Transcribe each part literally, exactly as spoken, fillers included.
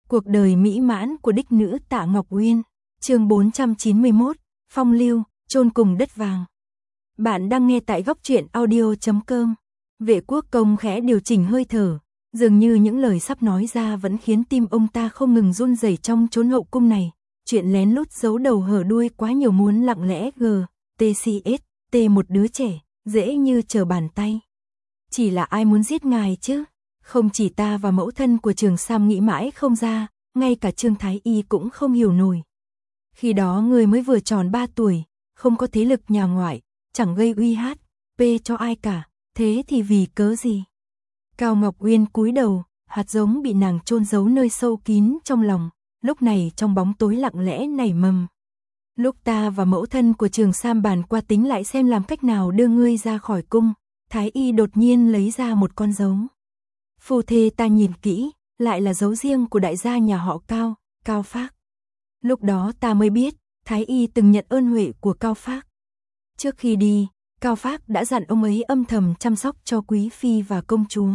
Cuộc đời mỹ mãn của đích nữ Tạ Ngọc Uyên, chương bốn trăm chín mươi mốt, Phong lưu, chôn cùng đất vàng. Bạn đang nghe tại góc truyện audio chấm com. Vệ Quốc Công khẽ điều chỉnh hơi thở, dường như những lời sắp nói ra vẫn khiến tim ông ta không ngừng run rẩy trong chốn hậu cung này. Chuyện lén lút giấu đầu hở đuôi quá nhiều muốn lặng lẽ g, tcs, t một đứa trẻ, dễ như trở bàn tay. Chỉ là ai muốn giết ngài chứ? Không chỉ ta và mẫu thân của Trường Sam nghĩ mãi không ra, ngay cả Trương Thái Y cũng không hiểu nổi. Khi đó người mới vừa tròn ba tuổi, không có thế lực nhà ngoại, chẳng gây uy hát, p cho ai cả, thế thì vì cớ gì? Cao Ngọc Uyên cúi đầu, hạt giống bị nàng chôn giấu nơi sâu kín trong lòng, lúc này trong bóng tối lặng lẽ nảy mầm. Lúc ta và mẫu thân của Trường Sam bàn qua tính lại xem làm cách nào đưa ngươi ra khỏi cung, Thái Y đột nhiên lấy ra một con dấu. Phu thê ta nhìn kỹ, lại là dấu riêng của đại gia nhà họ Cao, Cao Phác. Lúc đó ta mới biết, Thái Y từng nhận ơn huệ của Cao Phác. Trước khi đi, Cao Phác đã dặn ông ấy âm thầm chăm sóc cho quý phi và công chúa.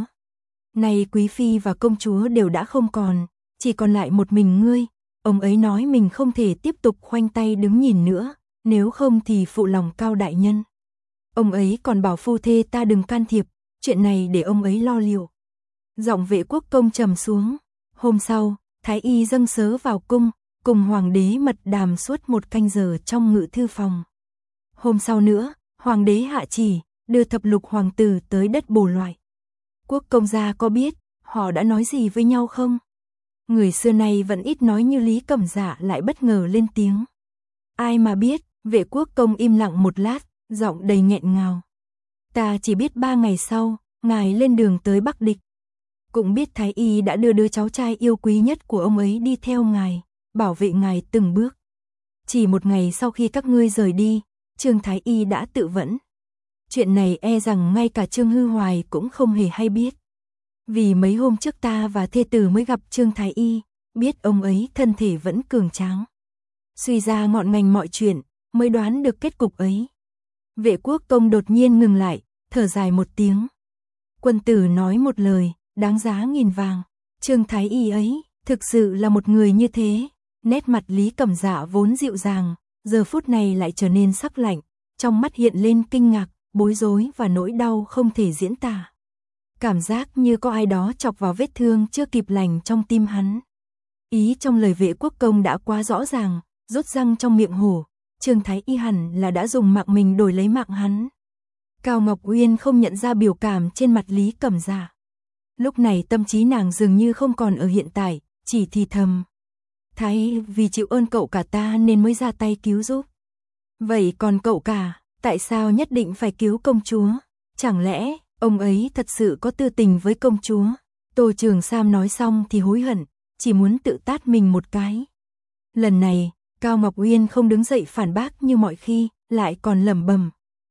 Nay quý phi và công chúa đều đã không còn, chỉ còn lại một mình ngươi. Ông ấy nói mình không thể tiếp tục khoanh tay đứng nhìn nữa, nếu không thì phụ lòng Cao đại nhân. Ông ấy còn bảo phu thê ta đừng can thiệp, chuyện này để ông ấy lo liệu. Giọng Vệ Quốc Công trầm xuống. Hôm sau, Thái Y dâng sớ vào cung, cùng hoàng đế mật đàm suốt một canh giờ trong ngự thư phòng. Hôm sau nữa, hoàng đế hạ chỉ, đưa thập lục hoàng tử tới đất bổ loại. Quốc công gia có biết, họ đã nói gì với nhau không? Người xưa nay vẫn ít nói như Lý Cẩm Dạ lại bất ngờ lên tiếng. Ai mà biết, Vệ Quốc Công im lặng một lát, giọng đầy nghẹn ngào. Ta chỉ biết ba ngày sau, ngài lên đường tới Bắc Địch. Cũng biết Thái Y đã đưa đứa cháu trai yêu quý nhất của ông ấy đi theo ngài, bảo vệ ngài từng bước. Chỉ một ngày sau khi các ngươi rời đi, Trương Thái Y đã tự vẫn. Chuyện này e rằng ngay cả Trương Hư Hoài cũng không hề hay biết. Vì mấy hôm trước ta và thê tử mới gặp Trương Thái Y, biết ông ấy thân thể vẫn cường tráng. Suy ra ngọn ngành mọi chuyện, mới đoán được kết cục ấy. Vệ Quốc Công đột nhiên ngừng lại, thở dài một tiếng. Quân tử nói một lời, đáng giá nghìn vàng. Trương Thái Y ấy, thực sự là một người như thế. Nét mặt Lý Cẩm Dạ vốn dịu dàng, giờ phút này lại trở nên sắc lạnh, trong mắt hiện lên kinh ngạc, bối rối và nỗi đau không thể diễn tả. Cảm giác như có ai đó chọc vào vết thương chưa kịp lành trong tim hắn. Ý trong lời Vệ Quốc Công đã quá rõ ràng, rốt răng trong miệng hổ, Trương Thái Y hẳn là đã dùng mạng mình đổi lấy mạng hắn. Cao Ngọc Uyên không nhận ra biểu cảm trên mặt Lý Cẩm Dạ. Lúc này tâm trí nàng dường như không còn ở hiện tại, chỉ thì thầm. Thái vì chịu ơn cậu cả ta nên mới ra tay cứu giúp. Vậy còn cậu cả, tại sao nhất định phải cứu công chúa? Chẳng lẽ ông ấy thật sự có tư tình với công chúa? Tô Trường Sam nói xong thì hối hận, chỉ muốn tự tát mình một cái. Lần này, Cao Ngọc Uyên không đứng dậy phản bác như mọi khi, lại còn lẩm bẩm.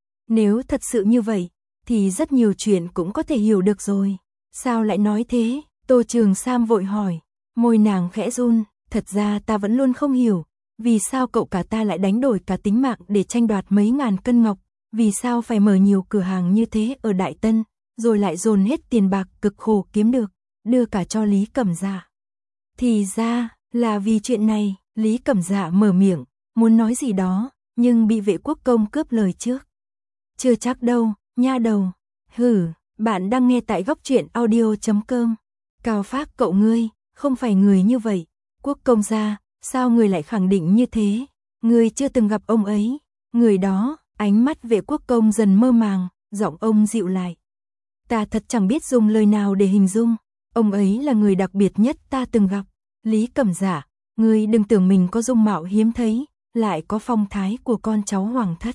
Nếu thật sự như vậy, thì rất nhiều chuyện cũng có thể hiểu được rồi. Sao lại nói thế? Tô Trường Sam vội hỏi. Môi nàng khẽ run. Thật ra ta vẫn luôn không hiểu, vì sao cậu cả ta lại đánh đổi cả tính mạng để tranh đoạt mấy ngàn cân ngọc, vì sao phải mở nhiều cửa hàng như thế ở Đại Tân, rồi lại dồn hết tiền bạc cực khổ kiếm được, đưa cả cho Lý Cẩm Dạ. Thì ra, là vì chuyện này, Lý Cẩm Dạ mở miệng, muốn nói gì đó, nhưng bị Vệ Quốc Công cướp lời trước. Chưa chắc đâu, nha đầu. Hử, bạn đang nghe tại góc truyện audio chấm com. Cao Phác cậu ngươi, không phải người như vậy. Quốc công gia, sao người lại khẳng định như thế? Người chưa từng gặp ông ấy. Người đó, ánh mắt Vệ Quốc Công dần mơ màng, giọng ông dịu lại. Ta thật chẳng biết dùng lời nào để hình dung. Ông ấy là người đặc biệt nhất ta từng gặp. Lý Cẩm Dạ, người đừng tưởng mình có dung mạo hiếm thấy, lại có phong thái của con cháu hoàng thất.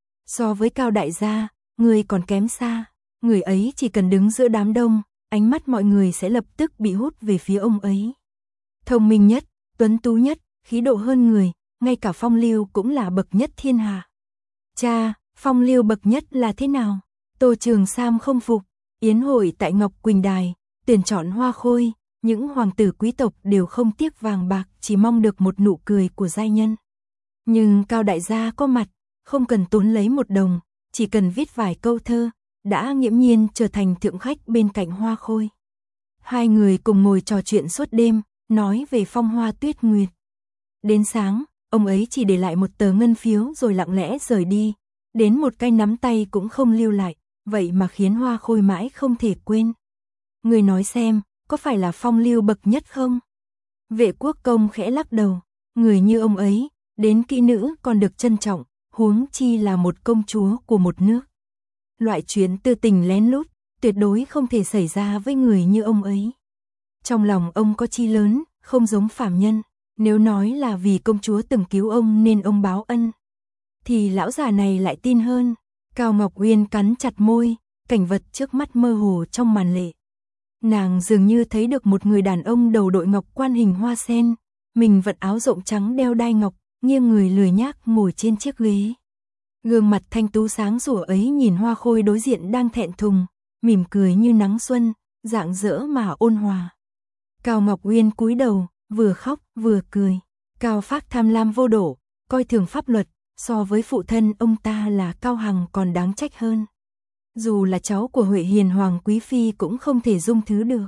So với Cao đại gia, người còn kém xa. Người ấy chỉ cần đứng giữa đám đông, ánh mắt mọi người sẽ lập tức bị hút về phía ông ấy. Thông minh nhất, tuấn tú nhất, khí độ hơn người, ngay cả phong lưu cũng là bậc nhất thiên hạ. Cha, phong lưu bậc nhất là thế nào? Tô Trường Sam không phục. Yến hội tại Ngọc Quỳnh Đài, tuyển chọn hoa khôi, những hoàng tử quý tộc đều không tiếc vàng bạc, chỉ mong được một nụ cười của giai nhân. Nhưng Cao đại gia có mặt, không cần tốn lấy một đồng, chỉ cần viết vài câu thơ, đã nghiễm nhiên trở thành thượng khách bên cạnh hoa khôi. Hai người cùng ngồi trò chuyện suốt đêm, nói về Phong Hoa Tuyết Nguyệt. Đến sáng, ông ấy chỉ để lại một tờ ngân phiếu rồi lặng lẽ rời đi, đến một cái nắm tay cũng không lưu lại, vậy mà khiến Hoa Khôi mãi không thể quên. Người nói xem, có phải là phong lưu bậc nhất không? Vệ Quốc Công khẽ lắc đầu, người như ông ấy, đến kỹ nữ còn được trân trọng, huống chi là một công chúa của một nước. Loại chuyện tư tình lén lút, tuyệt đối không thể xảy ra với người như ông ấy. Trong lòng ông có chi lớn, không giống phàm nhân, nếu nói là vì công chúa từng cứu ông nên ông báo ân, thì lão già này lại tin hơn. Cao Ngọc Uyên cắn chặt môi, cảnh vật trước mắt mơ hồ trong màn lệ. Nàng dường như thấy được một người đàn ông đầu đội ngọc quan hình hoa sen, mình vận áo rộng trắng đeo đai ngọc, nghiêng người lười nhác ngồi trên chiếc ghế. Gương mặt thanh tú sáng sủa ấy nhìn Hoa Khôi đối diện đang thẹn thùng, mỉm cười như nắng xuân, rạng rỡ mà ôn hòa. Cao Ngọc Uyên cúi đầu, vừa khóc vừa cười. Cao Phác tham lam vô độ, coi thường pháp luật, so với phụ thân ông ta là Cao Hằng còn đáng trách hơn. Dù là cháu của Huệ Hiền Hoàng Quý Phi cũng không thể dung thứ được.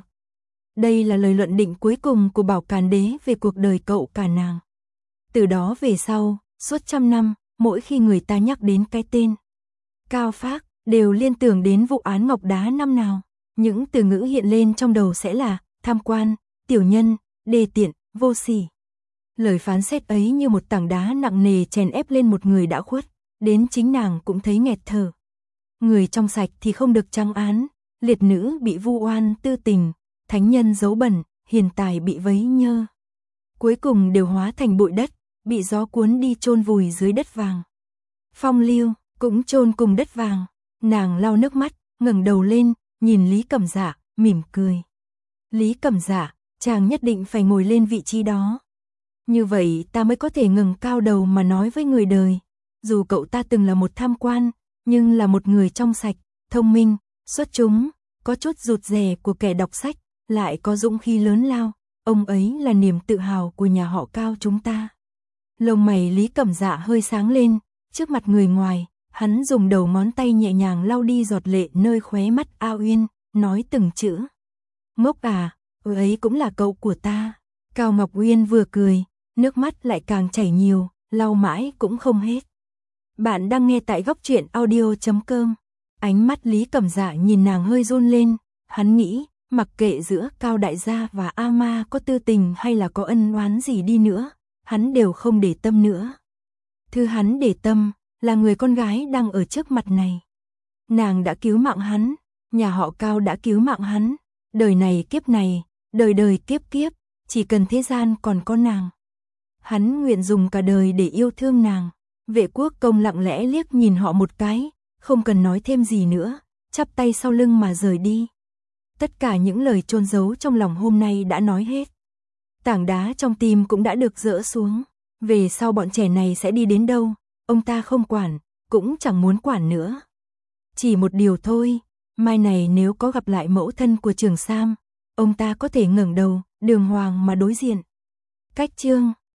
Đây là lời luận định cuối cùng của Bảo Càn Đế về cuộc đời cậu cả nàng. Từ đó về sau, suốt trăm năm, mỗi khi người ta nhắc đến cái tên Cao Phác, đều liên tưởng đến vụ án ngọc đá năm nào. Những từ ngữ hiện lên trong đầu sẽ là tham quan, tiểu nhân, đê tiện, vô sỉ. Lời phán xét ấy như một tảng đá nặng nề chèn ép lên một người đã khuất, đến chính nàng cũng thấy nghẹt thở. Người trong sạch thì không được trăng án, liệt nữ bị vu oan tư tình, thánh nhân giấu bẩn, hiền tài bị vấy nhơ. Cuối cùng đều hóa thành bụi đất, bị gió cuốn đi chôn vùi dưới đất vàng. Phong Lưu cũng chôn cùng đất vàng. Nàng lau nước mắt, ngẩng đầu lên, nhìn Lý Cẩm Dạ, mỉm cười. Lý Cẩm Dạ, chàng nhất định phải ngồi lên vị trí đó. Như vậy ta mới có thể ngẩng cao đầu mà nói với người đời. Dù cậu ta từng là một tham quan, nhưng là một người trong sạch, thông minh, xuất chúng, có chút rụt rè của kẻ đọc sách, lại có dũng khí lớn lao. Ông ấy là niềm tự hào của nhà họ Cao chúng ta. Lông mày Lý Cẩm Dạ hơi sáng lên, trước mặt người ngoài, hắn dùng đầu ngón tay nhẹ nhàng lau đi giọt lệ nơi khóe mắt A Uyên, nói từng chữ. Ngốc à, ừ ấy cũng là cậu của ta. Cao Ngọc Uyên vừa cười, nước mắt lại càng chảy nhiều, lau mãi cũng không hết. Bạn đang nghe tại góc truyện audio chấm com. Ánh mắt Lý Cẩm Dạ nhìn nàng hơi run lên, hắn nghĩ, mặc kệ giữa Cao đại gia và A Ma có tư tình hay là có ân oán gì đi nữa, hắn đều không để tâm nữa. Thứ hắn để tâm là người con gái đang ở trước mặt này. Nàng đã cứu mạng hắn, nhà họ Cao đã cứu mạng hắn, đời này kiếp này, đời đời kiếp kiếp, chỉ cần thế gian còn có nàng. Hắn nguyện dùng cả đời để yêu thương nàng. Vệ Quốc Công lặng lẽ liếc nhìn họ một cái, không cần nói thêm gì nữa, chắp tay sau lưng mà rời đi. Tất cả những lời chôn giấu trong lòng hôm nay đã nói hết. Tảng đá trong tim cũng đã được dỡ xuống. Về sau bọn trẻ này sẽ đi đến đâu, ông ta không quản, cũng chẳng muốn quản nữa. Chỉ một điều thôi, mai này nếu có gặp lại mẫu thân của Trường Sam, ông ta có thể ngẩng đầu, đường hoàng mà đối diện. Cách chương